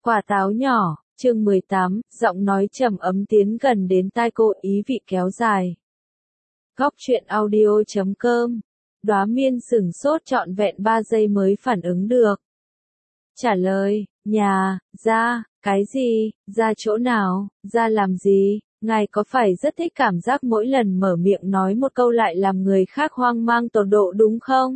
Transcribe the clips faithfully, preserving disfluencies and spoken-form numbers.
Quả táo nhỏ, chương mười tám, giọng nói trầm ấm tiến gần đến tai cô, ý vị kéo dài. Góc truyện audio chấm com. Đóa Miên sửng sốt trọn vẹn ba giây mới phản ứng được. Trả lời, nhà, ra, cái gì, ra chỗ nào, ra làm gì, ngài có phải rất thích cảm giác mỗi lần mở miệng nói một câu lại làm người khác hoang mang tột độ đúng không?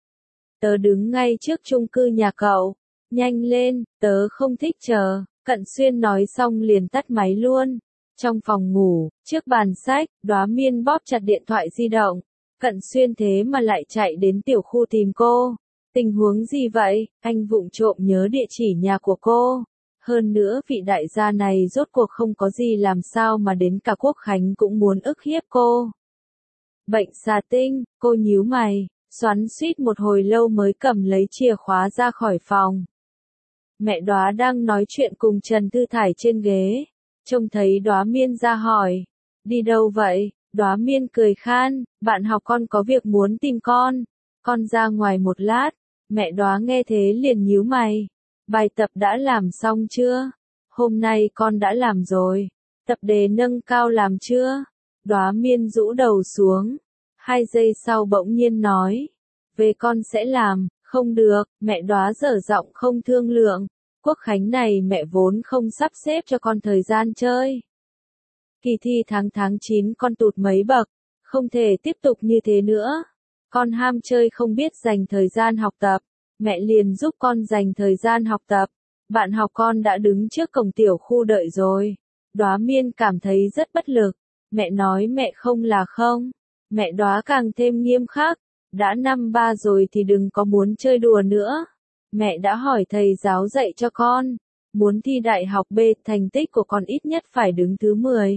Tớ đứng ngay trước chung cư nhà cậu. Nhanh lên, tớ không thích chờ. Cận Xuyên nói xong liền tắt máy luôn. Trong phòng ngủ, trước bàn sách, Đóa Miên bóp chặt điện thoại di động. Cận Xuyên thế mà lại chạy đến tiểu khu tìm cô. Tình huống gì vậy? Anh vụng trộm nhớ địa chỉ nhà của cô. Hơn nữa vị đại gia này rốt cuộc không có gì làm sao mà đến cả Quốc Khánh cũng muốn ức hiếp cô. Bệnh xà tinh, cô nhíu mày, xoắn xuýt một hồi lâu mới cầm lấy chìa khóa ra khỏi phòng. Mẹ Đóa đang nói chuyện cùng Trần Thư Thải trên ghế, trông thấy Đóa Miên ra hỏi, đi đâu vậy? Đóa Miên cười khan, bạn học con có việc muốn tìm con, con ra ngoài một lát. Mẹ Đóa nghe thế liền nhíu mày, bài tập đã làm xong chưa? Hôm nay con đã làm rồi. Tập đề nâng cao làm chưa? Đóa Miên rũ đầu xuống, hai giây sau bỗng nhiên nói, về con sẽ làm. Không được, mẹ Đóa dở giọng không thương lượng. Quốc Khánh này mẹ vốn không sắp xếp cho con thời gian chơi. Kỳ thi tháng tháng chín con tụt mấy bậc, không thể tiếp tục như thế nữa. Con ham chơi không biết dành thời gian học tập, mẹ liền giúp con dành thời gian học tập. Bạn học con đã đứng trước cổng tiểu khu đợi rồi. Đóa Miên cảm thấy rất bất lực. Mẹ nói mẹ không là không. Mẹ Đóa càng thêm nghiêm khắc. Đã năm ba rồi thì đừng có muốn chơi đùa nữa. Mẹ đã hỏi thầy giáo dạy cho con. Muốn thi đại học B, thành tích của con ít nhất phải đứng thứ mười.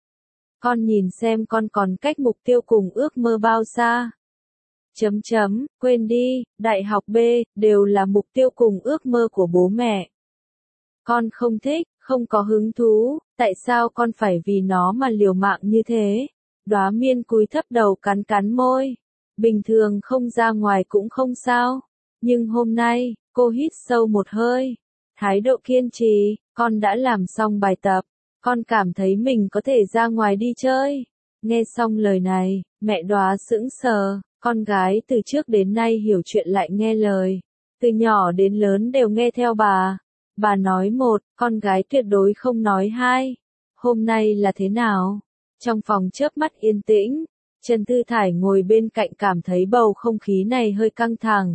Con nhìn xem con còn cách mục tiêu cùng ước mơ bao xa. Chấm chấm, quên đi, đại học B, đều là mục tiêu cùng ước mơ của bố mẹ. Con không thích, không có hứng thú, tại sao con phải vì nó mà liều mạng như thế? Đóa Miên cúi thấp đầu cắn cắn môi. Bình thường không ra ngoài cũng không sao. Nhưng hôm nay, cô hít sâu một hơi. Thái độ kiên trì, con đã làm xong bài tập. Con cảm thấy mình có thể ra ngoài đi chơi. Nghe xong lời này, mẹ Đóa sững sờ. Con gái từ trước đến nay hiểu chuyện lại nghe lời. Từ nhỏ đến lớn đều nghe theo bà. Bà nói một, con gái tuyệt đối không nói hai. Hôm nay là thế nào? Trong phòng chớp mắt yên tĩnh. Trần Thư Thải ngồi bên cạnh cảm thấy bầu không khí này hơi căng thẳng.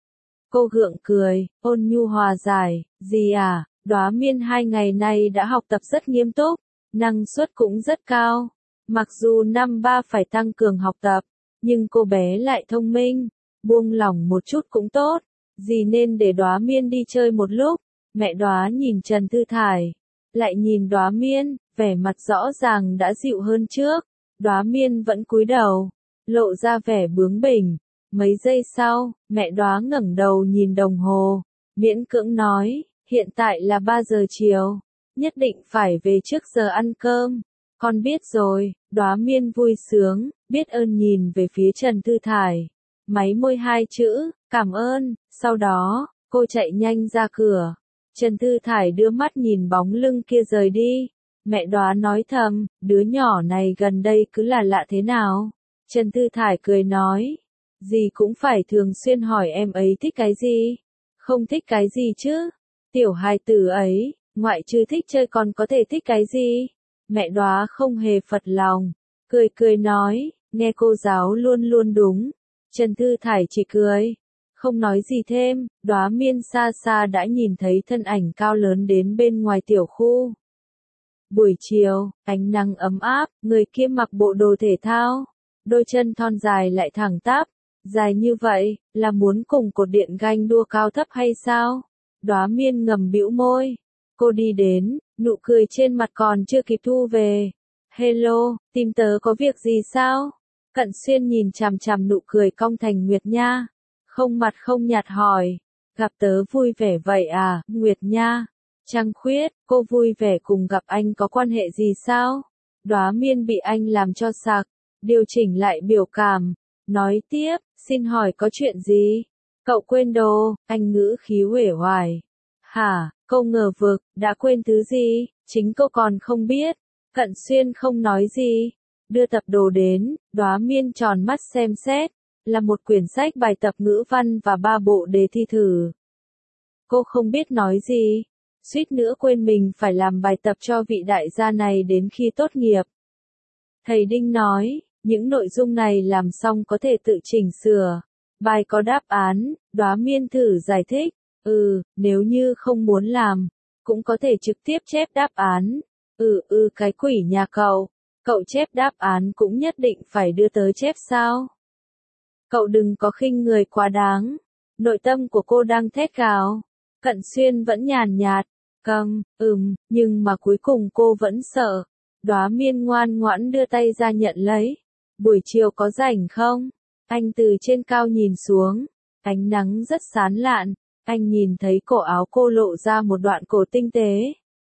Cô gượng cười, ôn nhu hòa giải, gì à, Đóa Miên hai ngày nay đã học tập rất nghiêm túc, năng suất cũng rất cao. Mặc dù năm ba phải tăng cường học tập, nhưng cô bé lại thông minh, buông lỏng một chút cũng tốt. Gì nên để Đóa Miên đi chơi một lúc. Mẹ Đóa nhìn Trần Thư Thải, lại nhìn Đóa Miên, vẻ mặt rõ ràng đã dịu hơn trước. Đóa Miên vẫn cúi đầu, lộ ra vẻ bướng bỉnh. Mấy giây sau, mẹ Đóa ngẩng đầu nhìn đồng hồ, miễn cưỡng nói, hiện tại là ba giờ chiều, nhất định phải về trước giờ ăn cơm. Con biết rồi. Đóa Miên vui sướng, biết ơn nhìn về phía Trần Thư Thải. Máy môi hai chữ, cảm ơn, sau đó, cô chạy nhanh ra cửa. Trần Thư Thải đưa mắt nhìn bóng lưng kia rời đi. Mẹ Đóa nói thầm, đứa nhỏ này gần đây cứ là lạ thế nào? Trần Thư Thải cười nói, gì cũng phải thường xuyên hỏi em ấy thích cái gì? Không thích cái gì chứ? Tiểu hài tử ấy, ngoại trừ thích chơi còn có thể thích cái gì? Mẹ Đóa không hề phật lòng, cười cười nói, nghe cô giáo luôn luôn đúng. Trần Thư Thải chỉ cười, không nói gì thêm. Đóa Miên xa xa đã nhìn thấy thân ảnh cao lớn đến bên ngoài tiểu khu. Buổi chiều, ánh nắng ấm áp, người kia mặc bộ đồ thể thao, đôi chân thon dài lại thẳng tắp, dài như vậy, là muốn cùng cột điện ganh đua cao thấp hay sao? Đóa Miên ngầm bĩu môi, cô đi đến, nụ cười trên mặt còn chưa kịp thu về. Hello, tìm tớ có việc gì sao? Cận Xuyên nhìn chằm chằm nụ cười cong thành Nguyệt Nha, không mặt không nhạt hỏi, gặp tớ vui vẻ vậy à, Nguyệt Nha? Trăng Khuyết, cô vui vẻ cùng gặp anh có quan hệ gì sao? Đóa Miên bị anh làm cho sặc, điều chỉnh lại biểu cảm, nói tiếp, xin hỏi có chuyện gì? Cậu quên đồ, anh ngữ khí uể oải. Hả, cô ngờ vực, đã quên thứ gì, chính cô còn không biết. Cận Xuyên không nói gì, đưa tập đồ đến, Đóa Miên tròn mắt xem xét, là một quyển sách bài tập ngữ văn và ba bộ đề thi thử. Cô không biết nói gì, suýt nữa quên mình phải làm bài tập cho vị đại gia này đến khi tốt nghiệp. Thầy Đinh nói, những nội dung này làm xong có thể tự chỉnh sửa. Bài có đáp án, Đóa Miên thử giải thích, ừ, nếu như không muốn làm, cũng có thể trực tiếp chép đáp án. Ừ ừ cái quỷ nhà cậu, cậu chép đáp án cũng nhất định phải đưa tới chép sao? Cậu đừng có khinh người quá đáng. Nội tâm của cô đang thét gào. Cận Xuyên vẫn nhàn nhạt, câm, ừm, nhưng mà cuối cùng cô vẫn sợ. Đóa Miên ngoan ngoãn đưa tay ra nhận lấy. Buổi chiều có rảnh không? Anh từ trên cao nhìn xuống, ánh nắng rất sáng lạn, anh nhìn thấy cổ áo cô lộ ra một đoạn cổ tinh tế.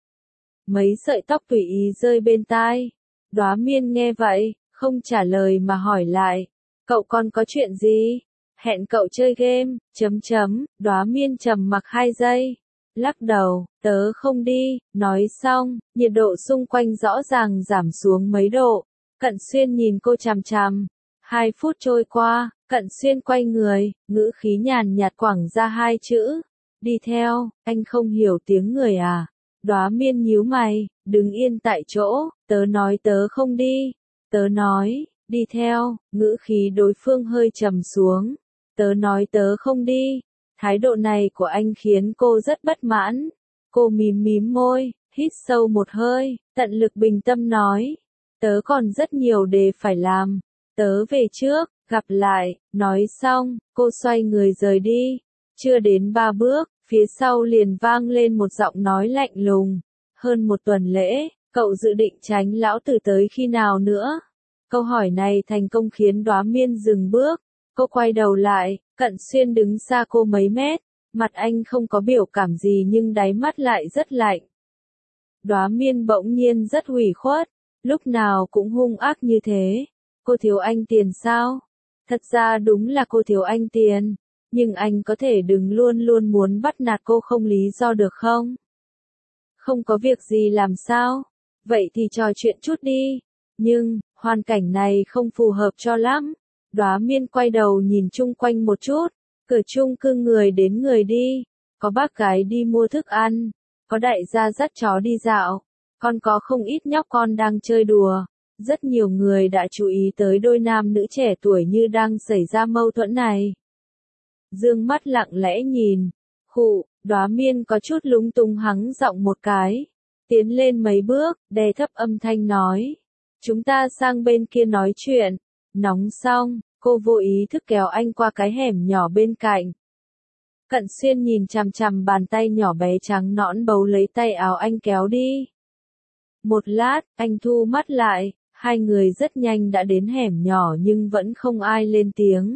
Mấy sợi tóc tùy ý rơi bên tai. Đóa Miên nghe vậy, không trả lời mà hỏi lại, cậu còn có chuyện gì? Hẹn cậu chơi game, chấm chấm, Đóa Miên trầm mặc hai giây. Lắc đầu, tớ không đi, nói xong, nhiệt độ xung quanh rõ ràng giảm xuống mấy độ. Cận Xuyên nhìn cô chằm chằm. Hai phút trôi qua, Cận Xuyên quay người, ngữ khí nhàn nhạt quẳng ra hai chữ. Đi theo, anh không hiểu tiếng người à? Đóa Miên nhíu mày, đứng yên tại chỗ, tớ nói tớ không đi. Tớ nói, đi theo, ngữ khí đối phương hơi trầm xuống. Tớ nói tớ không đi. Thái độ này của anh khiến cô rất bất mãn. Cô mím mím môi, hít sâu một hơi, tận lực bình tâm nói. Tớ còn rất nhiều đề phải làm. Tớ về trước, gặp lại, nói xong, cô xoay người rời đi. Chưa đến ba bước, phía sau liền vang lên một giọng nói lạnh lùng. Hơn một tuần lễ, cậu dự định tránh lão tử tới khi nào nữa? Câu hỏi này thành công khiến Đóa Miên dừng bước. Cô quay đầu lại, Cận Xuyên đứng xa cô mấy mét. Mặt anh không có biểu cảm gì nhưng đáy mắt lại rất lạnh. Đóa Miên bỗng nhiên rất ủy khuất. Lúc nào cũng hung ác như thế. Cô thiếu anh tiền sao? Thật ra đúng là cô thiếu anh tiền. Nhưng anh có thể đừng luôn luôn muốn bắt nạt cô không lý do được không? Không có việc gì làm sao? Vậy thì trò chuyện chút đi. Nhưng, hoàn cảnh này không phù hợp cho lắm. Đóa Miên quay đầu nhìn chung quanh một chút. Cửa chung cư người đến người đi. Có bác gái đi mua thức ăn. Có đại gia dắt chó đi dạo. Còn có không ít nhóc con đang chơi đùa. Rất nhiều người đã chú ý tới đôi nam nữ trẻ tuổi như đang xảy ra mâu thuẫn này. Dương mắt lặng lẽ nhìn. Khụ, Đóa Miên có chút lúng túng hắng giọng một cái. Tiến lên mấy bước, đè thấp âm thanh nói. Chúng ta sang bên kia nói chuyện. Nóng xong, cô vô ý thức kéo anh qua cái hẻm nhỏ bên cạnh. Cận Xuyên nhìn chằm chằm bàn tay nhỏ bé trắng nõn bấu lấy tay áo anh kéo đi. Một lát, anh thu mắt lại, hai người rất nhanh đã đến hẻm nhỏ nhưng vẫn không ai lên tiếng.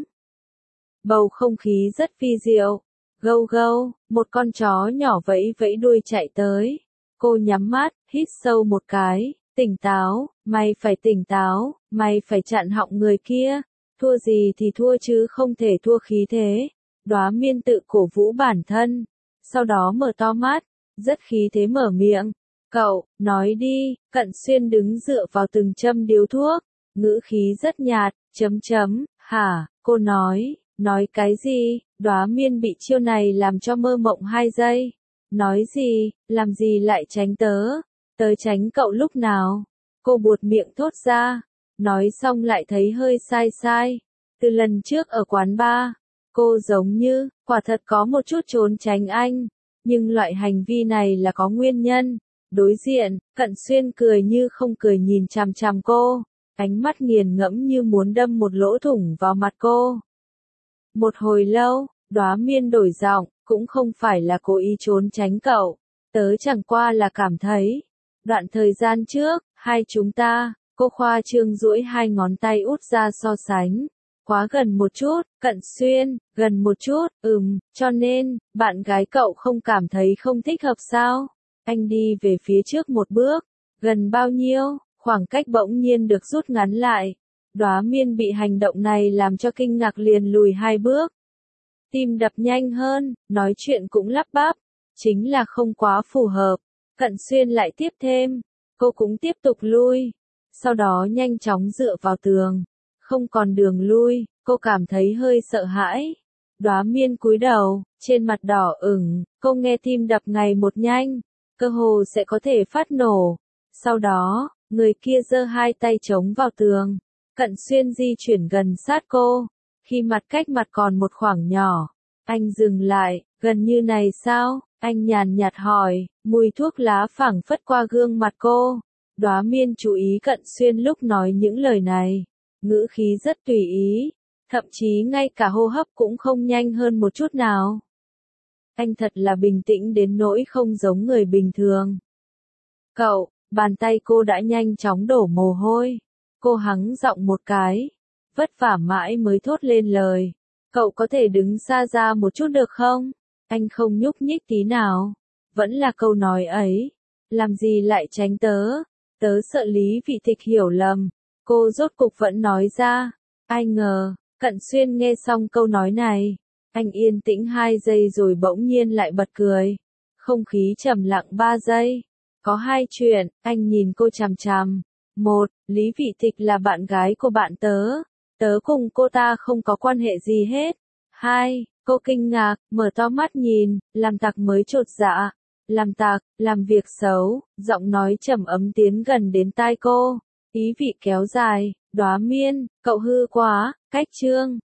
Bầu không khí rất phi diệu. Gâu gâu, một con chó nhỏ vẫy vẫy đuôi chạy tới. Cô nhắm mắt, hít sâu một cái, tỉnh táo, mày phải tỉnh táo, mày phải chặn họng người kia. Thua gì thì thua chứ không thể thua khí thế. Đóa Miên tự cổ vũ bản thân. Sau đó mở to mắt, rất khí thế mở miệng. Cậu, nói đi. Cận Xuyên đứng dựa vào từng châm điếu thuốc. Ngữ khí rất nhạt, chấm chấm, hả, cô nói, nói cái gì? Đóa Miên bị chiêu này làm cho mơ mộng hai giây. Nói gì, làm gì lại tránh tớ? Tớ tránh cậu lúc nào? Cô buột miệng thốt ra. Nói xong lại thấy hơi sai sai. Từ lần trước ở quán bar, cô giống như, quả thật có một chút trốn tránh anh. Nhưng loại hành vi này là có nguyên nhân. Đối diện, Cận Xuyên cười như không cười nhìn chằm chằm cô. Ánh mắt nghiền ngẫm như muốn đâm một lỗ thủng vào mặt cô. Một hồi lâu, Đóa Miên đổi giọng, cũng không phải là cố ý trốn tránh cậu. Tớ chẳng qua là cảm thấy. Đoạn thời gian trước, hai chúng ta, cô khoa trương duỗi hai ngón tay út ra so sánh. Quá gần một chút, Cận Xuyên, gần một chút, ừm, cho nên, bạn gái cậu không cảm thấy không thích hợp sao? Anh đi về phía trước một bước. Gần bao nhiêu? Khoảng cách bỗng nhiên được rút ngắn lại. Đóa Miên bị hành động này làm cho kinh ngạc liền lùi hai bước. Tim đập nhanh hơn, nói chuyện cũng lắp bắp. chính là không quá phù hợp. Cận Xuyên lại tiếp thêm, cô cũng tiếp tục lui, sau đó nhanh chóng dựa vào tường, không còn đường lui, cô cảm thấy hơi sợ hãi. Đóa Miên cúi đầu, trên mặt đỏ ửng, cô nghe tim đập ngày một nhanh, cơ hồ sẽ có thể phát nổ. Sau đó, người kia giơ hai tay chống vào tường, Cận Xuyên di chuyển gần sát cô, khi mặt cách mặt còn một khoảng nhỏ, anh dừng lại, gần như này sao? Anh nhàn nhạt hỏi, mùi thuốc lá phảng phất qua gương mặt cô. Đóa Miên chú ý Cận Xuyên lúc nói những lời này, ngữ khí rất tùy ý, thậm chí ngay cả hô hấp cũng không nhanh hơn một chút nào. Anh thật là bình tĩnh đến nỗi không giống người bình thường. Cậu, bàn tay cô đã nhanh chóng đổ mồ hôi. Cô hắng giọng một cái, vất vả mãi mới thốt lên lời. Cậu có thể đứng xa ra một chút được không? Anh không nhúc nhích tí nào. Vẫn là câu nói ấy. Làm gì lại tránh tớ? Tớ sợ Lý Vị Tịch hiểu lầm. Cô rốt cục vẫn nói ra. Ai ngờ, Cận Xuyên nghe xong câu nói này. Anh yên tĩnh hai giây rồi bỗng nhiên lại bật cười. Không khí trầm lặng ba giây. Có hai chuyện, anh nhìn cô chằm chằm. Một, Lý Vị Tịch là bạn gái của bạn tớ. Tớ cùng cô ta không có quan hệ gì hết. Hai, cô kinh ngạc, mở to mắt nhìn, làm tặc mới chột dạ. Làm tặc, làm việc xấu, giọng nói trầm ấm tiến gần đến tai cô. Ý vị kéo dài, Đóa Miên, cậu hư quá, cách chương.